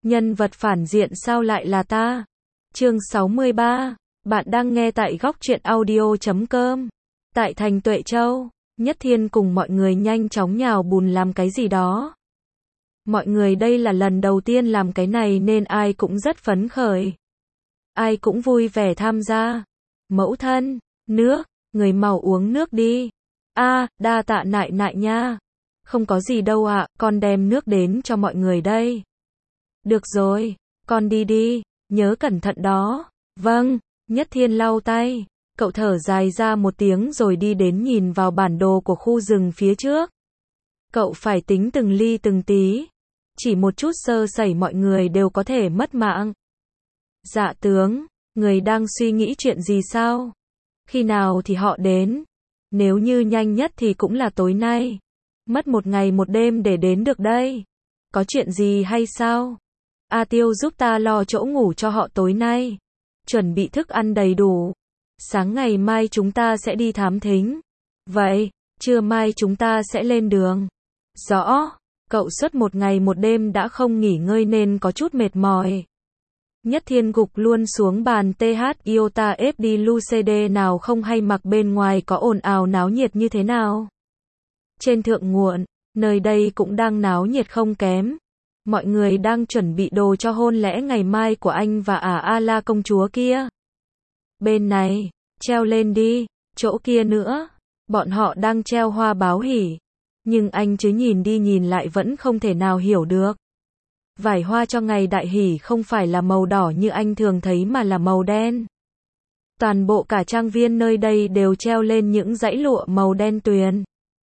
Nhân vật phản diện sao lại là ta? Chương 63. Bạn đang nghe tại góc truyện audio.com. Tại thành Tuệ Châu, Nhất Thiên cùng mọi người nhanh chóng nhào bùn làm cái gì đó. Mọi người đây là lần đầu tiên làm cái này nên ai cũng rất phấn khởi. Ai cũng vui vẻ tham gia. Mẫu thân, nước, người mau uống nước đi. Đa tạ nại nại nha. Không có gì đâu ạ, con đem nước đến cho mọi người đây. Được rồi, con đi đi, nhớ cẩn thận đó. Vâng, Nhất Thiên lau tay, cậu thở dài ra một tiếng rồi đi đến nhìn vào bản đồ của khu rừng phía trước. Cậu phải tính từng ly từng tí, chỉ một chút sơ sẩy mọi người đều có thể mất mạng. Dạ tướng, người đang suy nghĩ chuyện gì sao? Khi nào thì họ đến? Nếu như nhanh nhất thì cũng là tối nay. Mất một ngày một đêm để đến được đây. Có chuyện gì hay sao? A Tiêu giúp ta lo chỗ ngủ cho họ tối nay. Chuẩn bị thức ăn đầy đủ. Sáng ngày mai chúng ta sẽ đi thám thính. Vậy, trưa mai chúng ta sẽ lên đường. Rõ, cậu suốt một ngày một đêm đã không nghỉ ngơi nên có chút mệt mỏi. Nhất Thiên gục luôn xuống bàn TH Iota FD Lucede nào không hay mặc bên ngoài có ồn ào náo nhiệt như thế nào. Trên thượng nguồn, nơi đây cũng đang náo nhiệt không kém. Mọi người đang chuẩn bị đồ cho hôn lễ ngày mai của anh và A-la công chúa kia. Bên này, treo lên đi, chỗ kia nữa. Bọn họ đang treo hoa báo hỉ. Nhưng anh chứ nhìn đi nhìn lại vẫn không thể nào hiểu được. Vải hoa cho ngày đại hỷ không phải là màu đỏ như anh thường thấy mà là màu đen. Toàn bộ cả trang viên nơi đây đều treo lên những dãy lụa màu đen tuyền.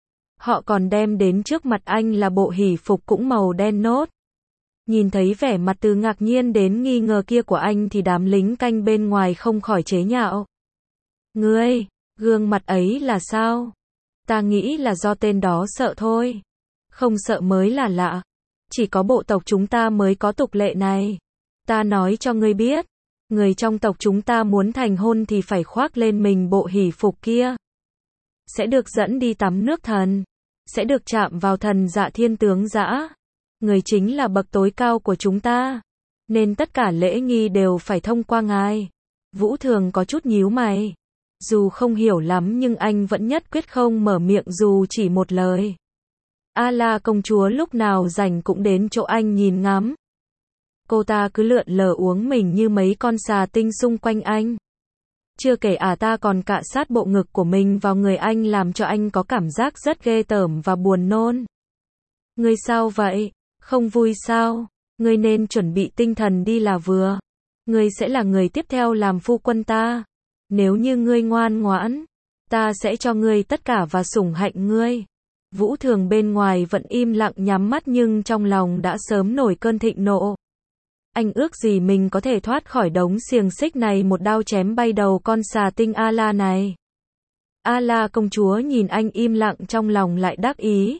Họ còn đem đến trước mặt anh là bộ hỷ phục cũng màu đen nốt. Nhìn thấy vẻ mặt từ ngạc nhiên đến nghi ngờ kia của anh thì đám lính canh bên ngoài không khỏi chế nhạo. Ngươi, gương mặt ấy là sao? Ta nghĩ là do tên đó sợ thôi. Không sợ mới là lạ. Chỉ có bộ tộc chúng ta mới có tục lệ này. Ta nói cho ngươi biết, người trong tộc chúng ta muốn thành hôn thì phải khoác lên mình bộ hỷ phục kia. Sẽ được dẫn đi tắm nước thần. Sẽ được chạm vào thần Dạ Thiên tướng Dã. Người chính là bậc tối cao của chúng ta. Nên tất cả lễ nghi đều phải thông qua ngài. Vũ Thường có chút nhíu mày. Dù không hiểu lắm nhưng anh vẫn nhất quyết không mở miệng dù chỉ một lời. A-la công chúa lúc nào rảnh cũng đến chỗ anh nhìn ngắm. Cô ta cứ lượn lờ uống mình như mấy con xà tinh xung quanh anh. Chưa kể ta còn cạ sát bộ ngực của mình vào người anh làm cho anh có cảm giác rất ghê tởm và buồn nôn. Ngươi sao vậy? Không vui sao? Ngươi nên chuẩn bị tinh thần đi là vừa. Ngươi sẽ là người tiếp theo làm phu quân ta. Nếu như ngươi ngoan ngoãn, ta sẽ cho ngươi tất cả và sủng hạnh ngươi. Vũ Thường bên ngoài vẫn im lặng nhắm mắt nhưng trong lòng đã sớm nổi cơn thịnh nộ. Anh ước gì mình có thể thoát khỏi đống xiềng xích này một đao chém bay đầu con xà tinh A-la này. A-la công chúa nhìn anh im lặng trong lòng lại đắc ý.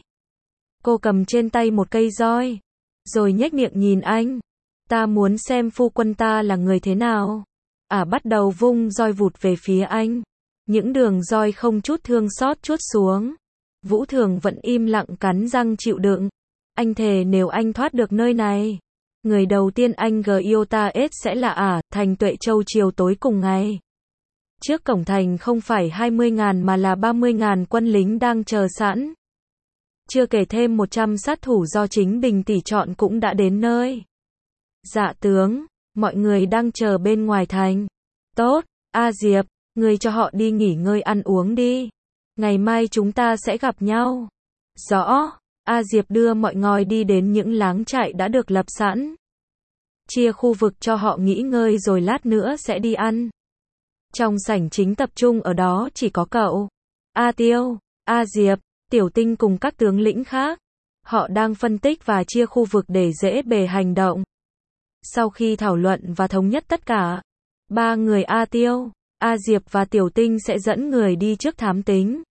Cô cầm trên tay một cây roi, rồi nhếch miệng nhìn anh. Ta muốn xem phu quân ta là người thế nào. Bắt đầu vung roi vụt về phía anh. Những đường roi không chút thương xót chuốt xuống. Vũ Thường vẫn im lặng cắn răng chịu đựng. Anh thề nếu anh thoát được nơi này, người đầu tiên anh Iota S sẽ là thành Tuệ Châu chiều tối cùng ngày. Trước cổng thành không phải 20.000 mà là 30.000 quân lính đang chờ sẵn. Chưa kể thêm 100 sát thủ do chính Bình tỷ chọn cũng đã đến nơi. Dạ tướng, mọi người đang chờ bên ngoài thành. Tốt, Diệp, người cho họ đi nghỉ ngơi ăn uống đi. Ngày mai chúng ta sẽ gặp nhau. Rõ, Diệp đưa mọi người đi đến những láng trại đã được lập sẵn. Chia khu vực cho họ nghỉ ngơi rồi lát nữa sẽ đi ăn. Trong sảnh chính tập trung ở đó chỉ có cậu, Tiêu, Diệp, Tiểu Tinh cùng các tướng lĩnh khác. Họ đang phân tích và chia khu vực để dễ bề hành động. Sau khi thảo luận và thống nhất tất cả, ba người Tiêu, Diệp và Tiểu Tinh sẽ dẫn người đi trước thám tính.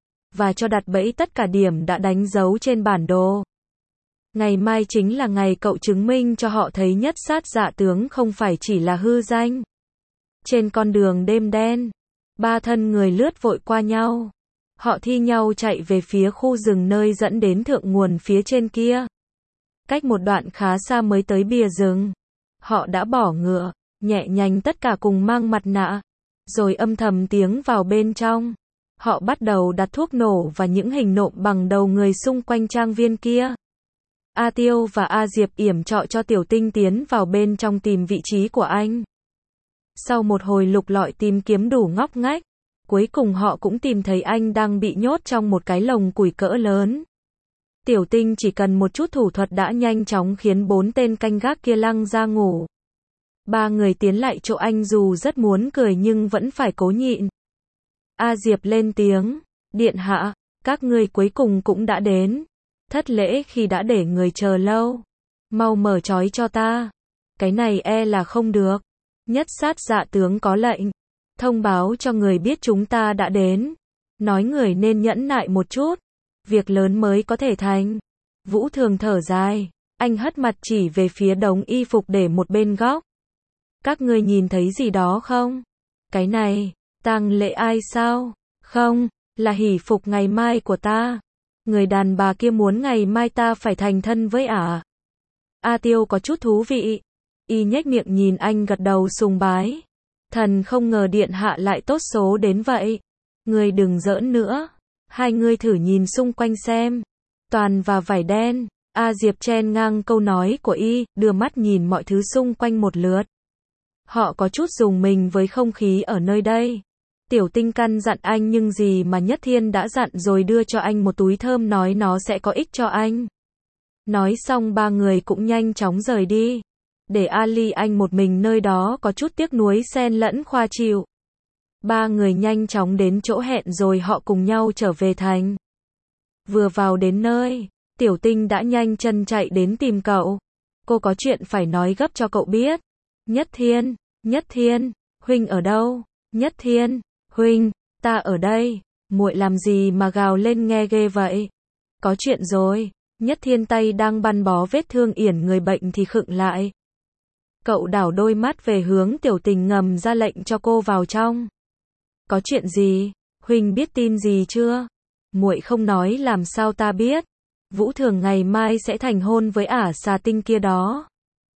Và cho đặt bẫy tất cả điểm đã đánh dấu trên bản đồ. Ngày mai chính là ngày cậu chứng minh cho họ thấy nhất sát Dạ tướng không phải chỉ là hư danh. Trên con đường đêm đen, ba thân người lướt vội qua nhau. Họ thi nhau chạy về phía khu rừng nơi dẫn đến thượng nguồn phía trên kia. Cách một đoạn khá xa mới tới bìa rừng. Họ đã bỏ ngựa, nhẹ nhàng tất cả cùng mang mặt nạ, rồi âm thầm tiến vào bên trong. Họ bắt đầu đặt thuốc nổ và những hình nộm bằng đầu người xung quanh trang viên kia. A Tiêu và A Diệp yểm trọ cho Tiểu Tinh tiến vào bên trong tìm vị trí của anh. Sau một hồi lục lọi tìm kiếm đủ ngóc ngách, cuối cùng họ cũng tìm thấy anh đang bị nhốt trong một cái lồng củi cỡ lớn. Tiểu Tinh chỉ cần một chút thủ thuật đã nhanh chóng khiến 4 tên canh gác kia lăn ra ngủ. 3 người tiến lại chỗ anh dù rất muốn cười nhưng vẫn phải cố nhịn. A Diệp lên tiếng, điện hạ, các ngươi cuối cùng cũng đã đến. Thất lễ khi đã để người chờ lâu. Mau mở trói cho ta. Cái này e là không được. Nhất sát dạ tướng có lệnh. Thông báo cho người biết chúng ta đã đến. Nói người nên nhẫn nại một chút. Việc lớn mới có thể thành. Vũ Thường thở dài. Anh hất mặt chỉ về phía đống y phục để một bên góc. Các ngươi nhìn thấy gì đó không? Cái này, tang lễ ai sao? Không, là hỷ phục ngày mai của ta. Người đàn bà kia muốn ngày mai ta phải thành thân với ả. A Tiêu có chút thú vị. Y nhếch miệng nhìn anh gật đầu sùng bái. Thần không ngờ điện hạ lại tốt số đến vậy. Người đừng giỡn nữa. Hai người thử nhìn xung quanh xem. Toàn và vải đen. A Diệp chen ngang câu nói của Y, đưa mắt nhìn mọi thứ xung quanh một lượt. Họ có chút rùng mình với không khí ở nơi đây. Tiểu Tinh căn dặn anh nhưng gì mà Nhất Thiên đã dặn rồi đưa cho anh một túi thơm nói nó sẽ có ích cho anh. Nói xong 3 người cũng nhanh chóng rời đi. Để Ali anh một mình nơi đó có chút tiếc nuối xen lẫn khoa chịu. 3 người nhanh chóng đến chỗ hẹn rồi họ cùng nhau trở về thành. Vừa vào đến nơi, Tiểu Tinh đã nhanh chân chạy đến tìm cậu. Cô có chuyện phải nói gấp cho cậu biết. Nhất Thiên, huynh ở đâu? Nhất Thiên, huynh, ta ở đây. Muội làm gì mà gào lên nghe ghê vậy? Có chuyện rồi. Nhất Thiên tay đang băng bó vết thương yển người bệnh thì khựng lại. Cậu đảo đôi mắt về hướng Tiểu Tình ngầm ra lệnh cho cô vào trong. Có chuyện gì? Huynh biết tin gì chưa? Muội không nói làm sao ta biết? Vũ Thường ngày mai sẽ thành hôn với ả xà tinh kia đó.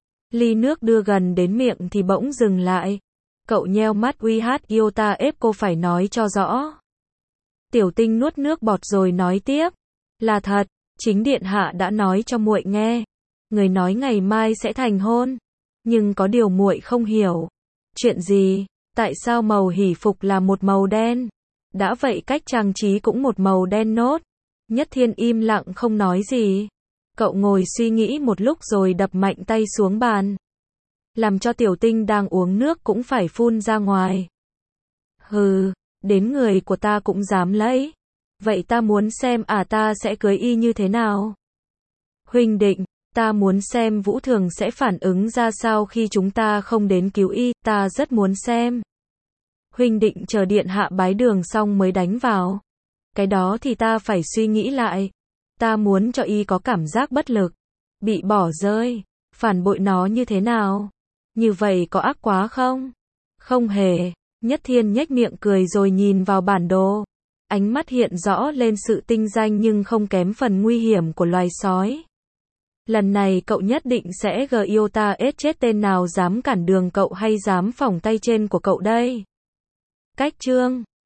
Ly nước đưa gần đến miệng thì bỗng dừng lại. Cậu nheo mắt uy hát yêu ta ép cô phải nói cho rõ. Tiểu Tinh nuốt nước bọt rồi nói tiếp. Là thật, chính điện hạ đã nói cho muội nghe. Người nói ngày mai sẽ thành hôn. Nhưng có điều muội không hiểu. Chuyện gì? Tại sao màu hỷ phục là một màu đen? Đã vậy cách trang trí cũng một màu đen nốt. Nhất Thiên im lặng không nói gì. Cậu ngồi suy nghĩ một lúc rồi đập mạnh tay xuống bàn. Làm cho Tiểu Tinh đang uống nước cũng phải phun ra ngoài. Hừ, đến người của ta cũng dám lấy. Vậy ta muốn xem ta sẽ cưới y như thế nào? Huynh định, ta muốn xem Vũ Thường sẽ phản ứng ra sao khi chúng ta không đến cứu y, ta rất muốn xem. Huynh định chờ điện hạ bái đường xong mới đánh vào. Cái đó thì ta phải suy nghĩ lại. Ta muốn cho y có cảm giác bất lực, bị bỏ rơi, phản bội nó như thế nào? Như vậy có ác quá không? Không hề. Nhất Thiên nhếch miệng cười rồi nhìn vào bản đồ. Ánh mắt hiện rõ lên sự tinh danh nhưng không kém phần nguy hiểm của loài sói. Lần này cậu nhất định sẽ yêu ta ết chết tên nào dám cản đường cậu hay dám phỏng tay trên của cậu đây. Cách chương